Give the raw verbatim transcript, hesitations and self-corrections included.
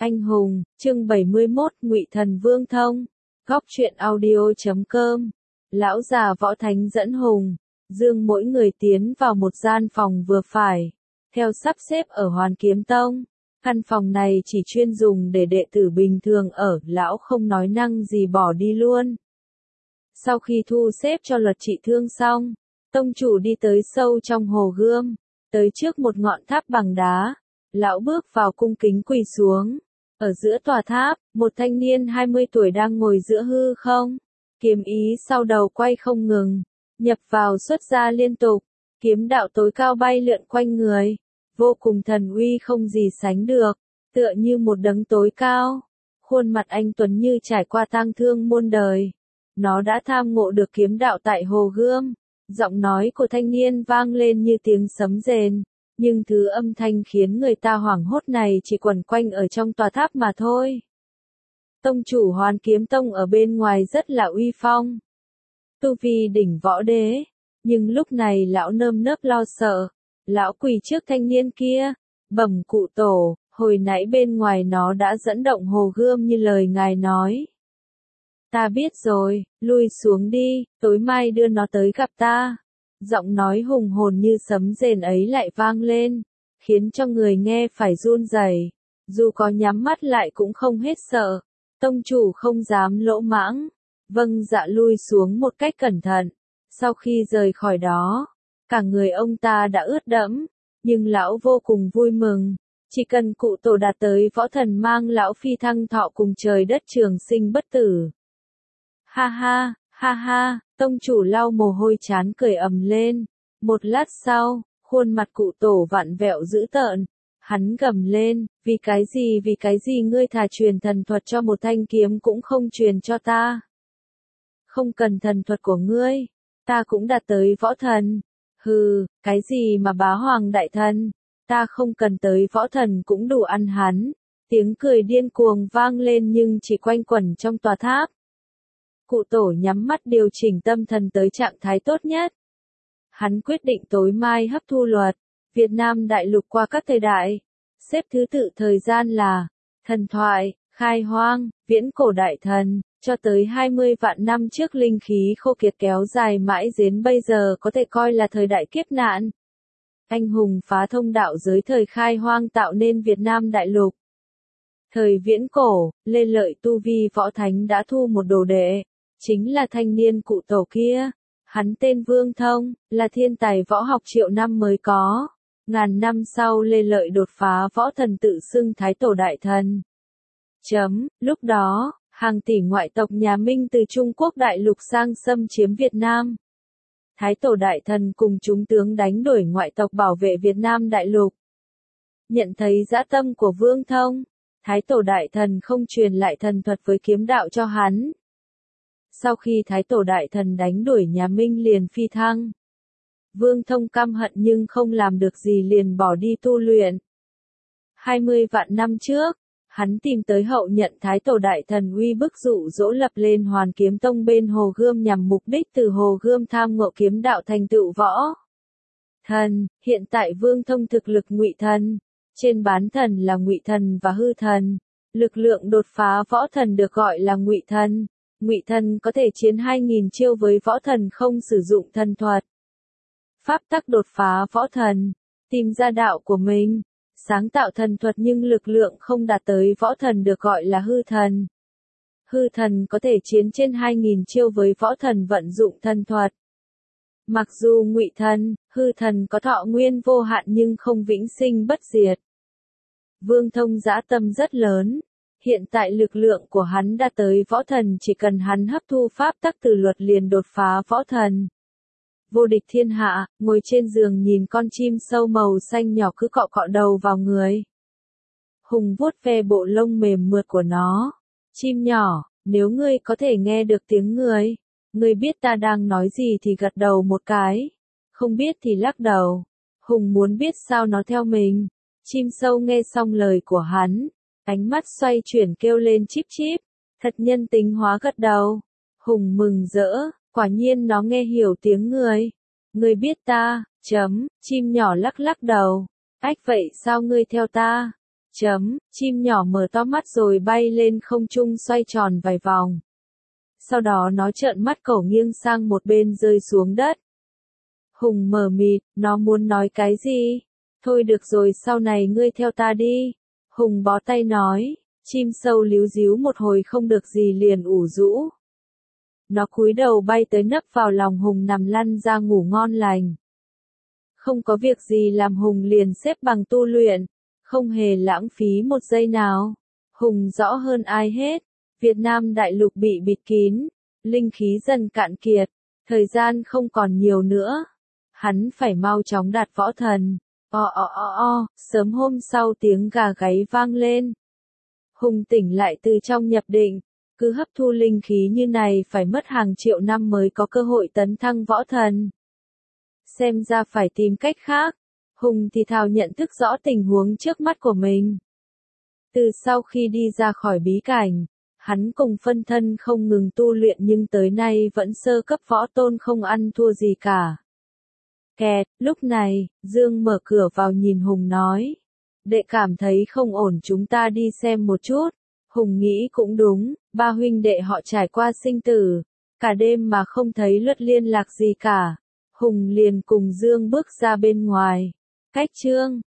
Anh hùng, chương bảy mươi mốt, Ngụy Thần Vương Thông. Góc truyện audio chấm com. Lão già võ thánh dẫn Hùng, Dương mỗi người tiến vào một gian phòng vừa phải, theo sắp xếp ở Hoàn Kiếm Tông. Căn phòng này chỉ chuyên dùng để đệ tử bình thường ở, lão không nói năng gì bỏ đi luôn. Sau khi thu xếp cho luật trị thương xong, tông chủ đi tới sâu trong hồ gươm, tới trước một ngọn tháp bằng đá. Lão bước vào cung kính quỳ xuống. Ở giữa tòa tháp, một thanh niên hai mươi tuổi đang ngồi giữa hư không. Kiếm ý sau đầu quay không ngừng, nhập vào xuất ra liên tục. Kiếm đạo tối cao bay lượn quanh người, vô cùng thần uy không gì sánh được, tựa như một đấng tối cao. Khuôn mặt anh tuấn như trải qua tang thương muôn đời. Nó đã tham ngộ được kiếm đạo tại hồ gươm. Giọng nói của thanh niên vang lên như tiếng sấm rền. Nhưng thứ âm thanh khiến người ta hoảng hốt này chỉ quẩn quanh ở trong tòa tháp mà thôi. Tông chủ Hoàn Kiếm Tông ở bên ngoài rất là uy phong, tu vi đỉnh võ đế, nhưng lúc này lão nơm nớp lo sợ. Lão quỳ trước thanh niên kia, bẩm cụ tổ, hồi nãy bên ngoài nó đã dẫn động hồ gươm như lời ngài nói. Ta biết rồi, lui xuống đi, tối mai đưa nó tới gặp ta. Giọng nói hùng hồn như sấm rền ấy lại vang lên, khiến cho người nghe phải run rẩy. Dù có nhắm mắt lại cũng không hết sợ. Tông chủ không dám lỗ mãng, vâng dạ lui xuống một cách cẩn thận. Sau khi rời khỏi đó, cả người ông ta đã ướt đẫm, nhưng lão vô cùng vui mừng. Chỉ cần cụ tổ đạt tới võ thần mang lão phi thăng thọ cùng trời đất trường sinh bất tử. Ha ha, ha ha, tông chủ lau mồ hôi chán cười ầm lên. Một lát sau, khuôn mặt cụ tổ vặn vẹo dữ tợn. Hắn gầm lên, vì cái gì vì cái gì ngươi thà truyền thần thuật cho một thanh kiếm cũng không truyền cho ta. Không cần thần thuật của ngươi, ta cũng đạt tới võ thần. Hừ, cái gì mà bá hoàng đại thần, ta không cần tới võ thần cũng đủ ăn hắn. Tiếng cười điên cuồng vang lên nhưng chỉ quanh quẩn trong tòa tháp. Cụ tổ nhắm mắt điều chỉnh tâm thần tới trạng thái tốt nhất. Hắn quyết định tối mai hấp thu luật Việt Nam đại lục qua các thời đại, xếp thứ tự thời gian là thần thoại, khai hoang, viễn cổ đại thần, cho tới hai mươi vạn năm trước linh khí khô kiệt kéo dài mãi đến bây giờ có thể coi là thời đại kiếp nạn. Anh hùng phá thông đạo giới thời khai hoang tạo nên Việt Nam đại lục. Thời viễn cổ, Lê Lợi tu vi võ thánh đã thu một đồ đệ, chính là thanh niên cụ tổ kia. Hắn tên Vương Thông, là thiên tài võ học triệu năm mới có. Ngàn năm sau Lê Lợi đột phá võ thần tự xưng Thái Tổ Đại Thần. Chấm, lúc đó, hàng tỷ ngoại tộc nhà Minh từ Trung Quốc đại lục sang xâm chiếm Việt Nam. Thái Tổ Đại Thần cùng chúng tướng đánh đuổi ngoại tộc bảo vệ Việt Nam đại lục. Nhận thấy dã tâm của Vương Thông, Thái Tổ Đại Thần không truyền lại thần thuật với kiếm đạo cho hắn. Sau khi Thái Tổ Đại Thần đánh đuổi nhà Minh liền phi thăng. Vương Thông căm hận nhưng không làm được gì liền bỏ đi tu luyện. hai mươi vạn năm trước, hắn tìm tới hậu nhận Thái Tổ Đại Thần uy bức dụ dỗ lập lên Hoàn Kiếm Tông bên hồ gươm nhằm mục đích từ hồ gươm tham ngộ kiếm đạo thành tựu võ thần. Hiện tại Vương Thông thực lực ngụy thần, trên bán thần là ngụy thần và hư thần. Lực lượng đột phá võ thần được gọi là ngụy thần. Ngụy thần có thể chiến hai nghìn chiêu với võ thần không sử dụng thần thuật. Pháp tắc đột phá võ thần, tìm ra đạo của mình, sáng tạo thần thuật nhưng lực lượng không đạt tới võ thần được gọi là hư thần. Hư thần có thể chiến trên hai nghìn chiêu với võ thần vận dụng thần thuật. Mặc dù ngụy thần, hư thần có thọ nguyên vô hạn nhưng không vĩnh sinh bất diệt. Vương Thông dã tâm rất lớn. Hiện tại lực lượng của hắn đã tới võ thần, chỉ cần hắn hấp thu pháp tắc từ luật liền đột phá võ thần. Vô địch thiên hạ, ngồi trên giường nhìn con chim sâu màu xanh nhỏ cứ cọ cọ đầu vào người. Hùng vuốt ve bộ lông mềm mượt của nó. Chim nhỏ, nếu ngươi có thể nghe được tiếng người, ngươi biết ta đang nói gì thì gật đầu một cái, không biết thì lắc đầu. Hùng muốn biết sao nó theo mình. Chim sâu nghe xong lời của hắn, ánh mắt xoay chuyển kêu lên chíp chíp, thật nhân tính hóa gật đầu. Hùng mừng rỡ, quả nhiên nó nghe hiểu tiếng người. Ngươi biết ta, chấm, chim nhỏ lắc lắc đầu. Ách vậy sao ngươi theo ta? Chấm, chim nhỏ mở to mắt rồi bay lên không trung xoay tròn vài vòng. Sau đó nó trợn mắt cẩu nghiêng sang một bên rơi xuống đất. Hùng mờ mịt, nó muốn nói cái gì? Thôi được rồi, sau này ngươi theo ta đi. Hùng bó tay nói, chim sâu líu díu một hồi không được gì liền ủ rũ. Nó cúi đầu bay tới nấp vào lòng Hùng nằm lăn ra ngủ ngon lành. Không có việc gì làm Hùng liền xếp bằng tu luyện, không hề lãng phí một giây nào. Hùng rõ hơn ai hết, Việt Nam đại lục bị bịt kín, linh khí dần cạn kiệt, thời gian không còn nhiều nữa. Hắn phải mau chóng đạt võ thần. O o o o, sớm hôm sau tiếng gà gáy vang lên. Hùng tỉnh lại từ trong nhập định, cứ hấp thu linh khí như này phải mất hàng triệu năm mới có cơ hội tấn thăng võ thần. Xem ra phải tìm cách khác. Hùng thì thào nhận thức rõ tình huống trước mắt của mình. Từ sau khi đi ra khỏi bí cảnh, hắn cùng phân thân không ngừng tu luyện nhưng tới nay vẫn sơ cấp võ tôn không ăn thua gì cả. Kẹt, lúc này, Dương mở cửa vào nhìn Hùng nói. Đệ cảm thấy không ổn, chúng ta đi xem một chút. Hùng nghĩ cũng đúng, ba huynh đệ họ trải qua sinh tử, cả đêm mà không thấy lướt liên lạc gì cả. Hùng liền cùng Dương bước ra bên ngoài. Cách chương